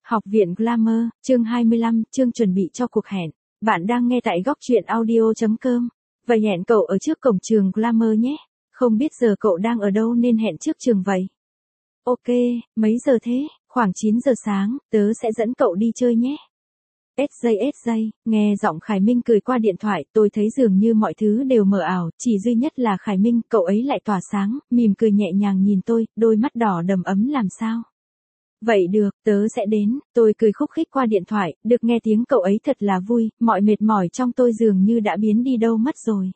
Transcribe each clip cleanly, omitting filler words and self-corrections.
Học viện Glamour, chương 25, chương chuẩn bị cho cuộc hẹn. Bạn đang nghe tại góc truyện audio.com. Vậy hẹn cậu ở trước cổng trường Glamour nhé. Không biết giờ cậu đang ở đâu nên hẹn trước trường vậy. Ok, mấy giờ thế? Khoảng 9 giờ sáng, tớ sẽ dẫn cậu đi chơi nhé. SJ, nghe giọng Khải Minh cười qua điện thoại, tôi thấy dường như mọi thứ đều mờ ảo, chỉ duy nhất là Khải Minh, cậu ấy lại tỏa sáng, mỉm cười nhẹ nhàng nhìn tôi, đôi mắt đỏ đầm ấm làm sao. Vậy được, tớ sẽ đến, tôi cười khúc khích qua điện thoại, được nghe tiếng cậu ấy thật là vui, mọi mệt mỏi trong tôi dường như đã biến đi đâu mất rồi.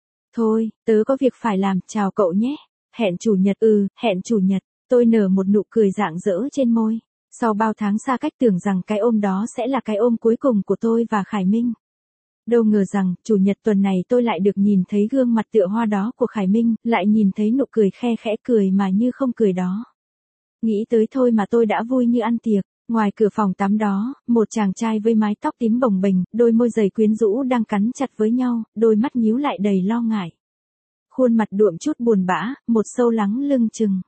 Thôi, tớ có việc phải làm, chào cậu nhé. Hẹn chủ nhật, hẹn chủ nhật, tôi nở một nụ cười rạng rỡ trên môi. Sau bao tháng xa cách tưởng rằng cái ôm đó sẽ là cái ôm cuối cùng của tôi và Khải Minh. Đâu ngờ rằng, chủ nhật tuần này tôi lại được nhìn thấy gương mặt tựa hoa đó của Khải Minh, lại nhìn thấy nụ cười khe khẽ cười mà như không cười đó. Nghĩ tới thôi mà tôi đã vui như ăn tiệc. Ngoài cửa phòng tắm đó, một chàng trai với mái tóc tím bồng bềnh, đôi môi dày quyến rũ đang cắn chặt với nhau, đôi mắt nhíu lại đầy lo ngại. Khuôn mặt đượm chút buồn bã, một sâu lắng lưng chừng.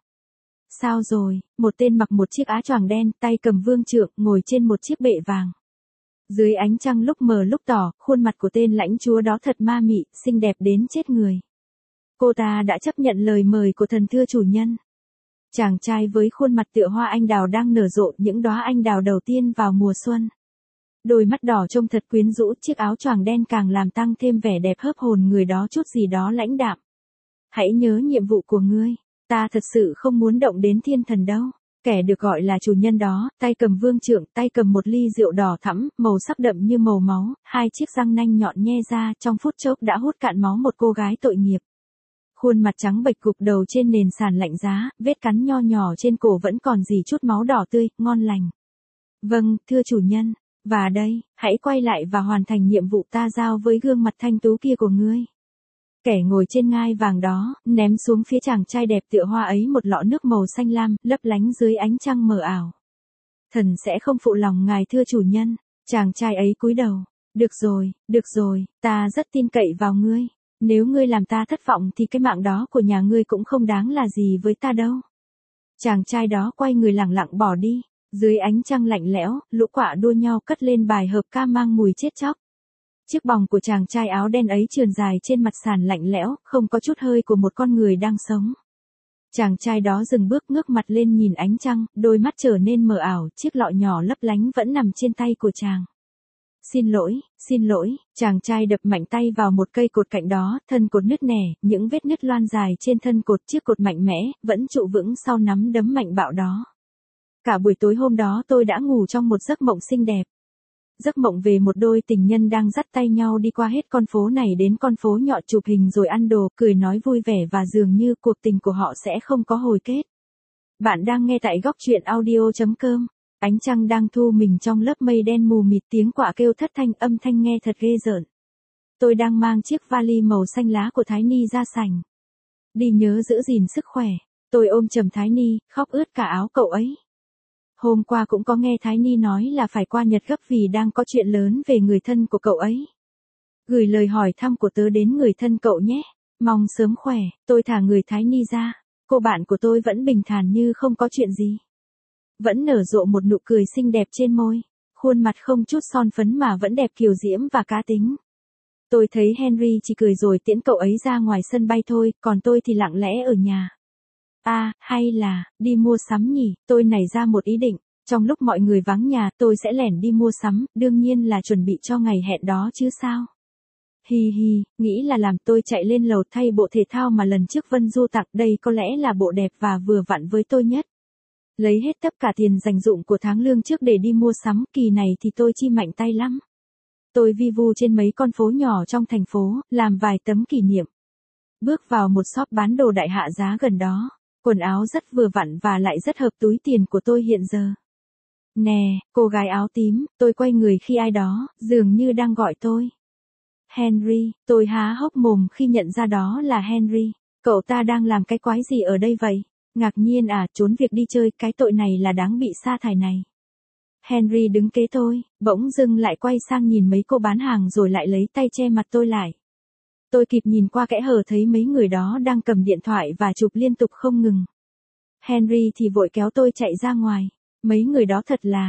Sao rồi? Một tên mặc một chiếc áo choàng đen, tay cầm vương trượng, ngồi trên một chiếc bệ vàng. Dưới ánh trăng lúc mờ lúc tỏ, khuôn mặt của tên lãnh chúa đó thật ma mị, xinh đẹp đến chết người. Cô ta đã chấp nhận lời mời của thần thưa chủ nhân. Chàng trai với khuôn mặt tựa hoa anh đào đang nở rộ những đóa anh đào đầu tiên vào mùa xuân. Đôi mắt đỏ trông thật quyến rũ, chiếc áo choàng đen càng làm tăng thêm vẻ đẹp hớp hồn người đó chút gì đó lãnh đạm. Hãy nhớ nhiệm vụ của ngươi. Ta thật sự không muốn động đến thiên thần đâu. Kẻ được gọi là chủ nhân đó, tay cầm vương trượng, tay cầm một ly rượu đỏ thẫm, màu sắc đậm như màu máu, hai chiếc răng nanh nhọn nhe ra, trong phút chốc đã hút cạn máu một cô gái tội nghiệp. Khuôn mặt trắng bệch gục đầu trên nền sàn lạnh giá, vết cắn nho nhỏ trên cổ vẫn còn rỉ chút máu đỏ tươi, ngon lành. Vâng, thưa chủ nhân. Và đây, hãy quay lại và hoàn thành nhiệm vụ ta giao với gương mặt thanh tú kia của ngươi. Kẻ ngồi trên ngai vàng đó, ném xuống phía chàng trai đẹp tựa hoa ấy một lọ nước màu xanh lam, lấp lánh dưới ánh trăng mờ ảo. Thần sẽ không phụ lòng ngài thưa chủ nhân. Chàng trai ấy cúi đầu. Được rồi, ta rất tin cậy vào ngươi. Nếu ngươi làm ta thất vọng thì cái mạng đó của nhà ngươi cũng không đáng là gì với ta đâu. Chàng trai đó quay người lẳng lặng bỏ đi. Dưới ánh trăng lạnh lẽo, lũ quạ đua nhau cất lên bài hợp ca mang mùi chết chóc. Chiếc bòng của chàng trai áo đen ấy trườn dài trên mặt sàn lạnh lẽo, không có chút hơi của một con người đang sống. Chàng trai đó dừng bước ngước mặt lên nhìn ánh trăng, đôi mắt trở nên mờ ảo, chiếc lọ nhỏ lấp lánh vẫn nằm trên tay của chàng. Xin lỗi, chàng trai đập mạnh tay vào một cây cột cạnh đó, thân cột nứt nẻ, những vết nứt loan dài trên thân cột, chiếc cột mạnh mẽ, vẫn trụ vững sau nắm đấm mạnh bạo đó. Cả buổi tối hôm đó tôi đã ngủ trong một giấc mộng xinh đẹp. Giấc mộng về một đôi tình nhân đang dắt tay nhau đi qua hết con phố này đến con phố nhỏ chụp hình rồi ăn đồ, cười nói vui vẻ và dường như cuộc tình của họ sẽ không có hồi kết. Bạn đang nghe tại góc truyện audio.com. Ánh trăng đang thu mình trong lớp mây đen mù mịt, tiếng quạ kêu thất thanh, âm thanh nghe thật ghê rợn. Tôi đang mang chiếc vali màu xanh lá của Thái Ni ra sảnh. Đi nhớ giữ gìn sức khỏe. Tôi ôm chầm Thái Ni, khóc ướt cả áo cậu ấy. Hôm qua cũng có nghe Thái Ni nói là phải qua Nhật gấp vì đang có chuyện lớn về người thân của cậu ấy. Gửi lời hỏi thăm của tớ đến người thân cậu nhé. Mong sớm khỏe. Tôi thả người Thái Ni ra. Cô bạn của tôi vẫn bình thản như không có chuyện gì. Vẫn nở rộ một nụ cười xinh đẹp trên môi. Khuôn mặt không chút son phấn mà vẫn đẹp kiều diễm và cá tính. Tôi thấy Henry chỉ cười rồi tiễn cậu ấy ra ngoài sân bay thôi, còn tôi thì lặng lẽ ở nhà. Hay là, đi mua sắm nhỉ? Tôi nảy ra một ý định. Trong lúc mọi người vắng nhà, tôi sẽ lẻn đi mua sắm, đương nhiên là chuẩn bị cho ngày hẹn đó chứ sao. Nghĩ là làm. Tôi chạy lên lầu thay bộ thể thao mà lần trước Vân Du tặng, đây có lẽ là bộ đẹp và vừa vặn với tôi nhất. Lấy hết tất cả tiền dành dụm của tháng lương trước để đi mua sắm, kỳ này thì tôi chi mạnh tay lắm. Tôi vi vu trên mấy con phố nhỏ trong thành phố, làm vài tấm kỷ niệm. Bước vào một shop bán đồ đại hạ giá gần đó. Quần áo rất vừa vặn và lại rất hợp túi tiền của tôi hiện giờ. Nè, cô gái áo tím, tôi quay người khi ai đó, dường như đang gọi tôi. Henry, tôi há hốc mồm khi nhận ra đó là Henry. Cậu ta đang làm cái quái gì ở đây vậy? Ngạc nhiên trốn việc đi chơi, cái tội này là đáng bị sa thải này. Henry đứng kế tôi, bỗng dưng lại quay sang nhìn mấy cô bán hàng rồi lại lấy tay che mặt tôi lại. Tôi kịp nhìn qua kẽ hở thấy mấy người đó đang cầm điện thoại và chụp liên tục không ngừng. Henry thì vội kéo tôi chạy ra ngoài. Mấy người đó thật là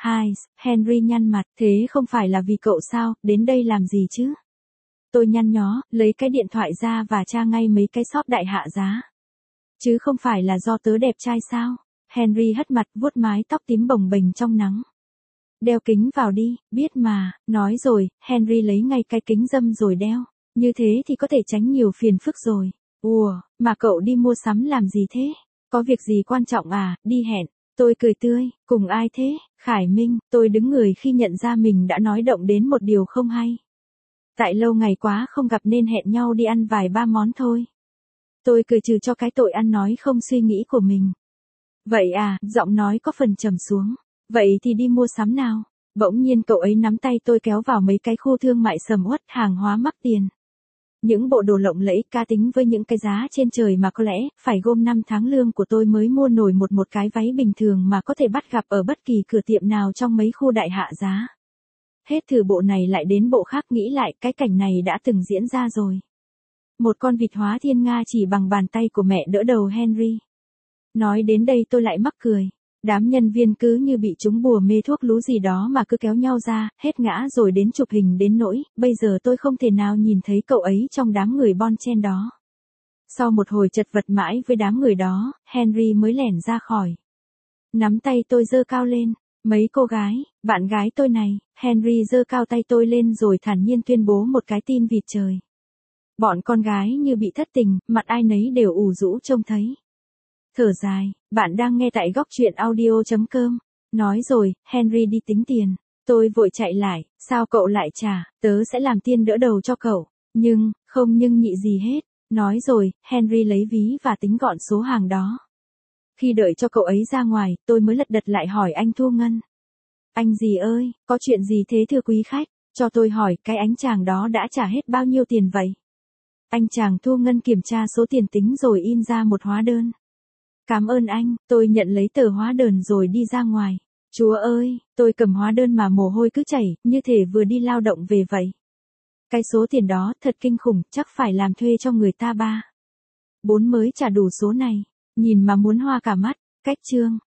Hai, Henry nhăn mặt, thế không phải là vì cậu sao, đến đây làm gì chứ? Tôi nhăn nhó, lấy cái điện thoại ra và tra ngay mấy cái shop đại hạ giá. Chứ không phải là do tớ đẹp trai sao? Henry hất mặt vuốt mái tóc tím bồng bềnh trong nắng. Đeo kính vào đi, biết mà, nói rồi, Henry lấy ngay cái kính râm rồi đeo. Như thế thì có thể tránh nhiều phiền phức rồi. Ủa, mà cậu đi mua sắm làm gì thế? Có việc gì quan trọng à, đi hẹn. Tôi cười tươi, cùng ai thế? Khải Minh, tôi đứng người khi nhận ra mình đã nói động đến một điều không hay. Tại lâu ngày quá không gặp nên hẹn nhau đi ăn vài ba món thôi. Tôi cười trừ cho cái tội ăn nói không suy nghĩ của mình. Vậy à, giọng nói có phần trầm xuống. Vậy thì đi mua sắm nào. Bỗng nhiên cậu ấy nắm tay tôi kéo vào mấy cái khu thương mại sầm uất, hàng hóa mắc tiền. Những bộ đồ lộng lẫy cá tính với những cái giá trên trời mà có lẽ phải gom 5 tháng lương của tôi mới mua nổi một cái váy bình thường mà có thể bắt gặp ở bất kỳ cửa tiệm nào trong mấy khu đại hạ giá. Hết thử bộ này lại đến bộ khác, nghĩ lại cái cảnh này đã từng diễn ra rồi. Một con vịt hóa thiên nga chỉ bằng bàn tay của mẹ đỡ đầu Henry. Nói đến đây tôi lại mắc cười. Đám nhân viên cứ như bị trúng bùa mê thuốc lú gì đó mà cứ kéo nhau ra, hết ngã rồi đến chụp hình đến nỗi, bây giờ tôi không thể nào nhìn thấy cậu ấy trong đám người bon chen đó. Sau một hồi chật vật mãi với đám người đó, Henry mới lẻn ra khỏi. Nắm tay tôi giơ cao lên. Mấy cô gái, bạn gái tôi này, Henry giơ cao tay tôi lên rồi thản nhiên tuyên bố một cái tin vịt trời. Bọn con gái như bị thất tình, mặt ai nấy đều ủ rũ trông thấy. Thở dài, bạn đang nghe tại góc truyện audio.com. Nói rồi, Henry đi tính tiền. Tôi vội chạy lại, sao cậu lại trả, tớ sẽ làm tiên đỡ đầu cho cậu. Không nhưng nhị gì hết. Nói rồi, Henry lấy ví và tính gọn số hàng đó. Khi đợi cho cậu ấy ra ngoài, tôi mới lật đật lại hỏi anh Thu Ngân. Anh gì ơi, có chuyện gì thế thưa quý khách? Cho tôi hỏi, cái anh chàng đó đã trả hết bao nhiêu tiền vậy? Anh chàng Thu Ngân kiểm tra số tiền tính rồi in ra một hóa đơn. Cảm ơn anh, tôi nhận lấy tờ hóa đơn rồi đi ra ngoài. Chúa ơi, tôi cầm hóa đơn mà mồ hôi cứ chảy, như thể vừa đi lao động về vậy. Cái số tiền đó thật kinh khủng, chắc phải làm thuê cho người ta 3, 4 mới trả đủ số này. Nhìn mà muốn hoa cả mắt. Cách chương.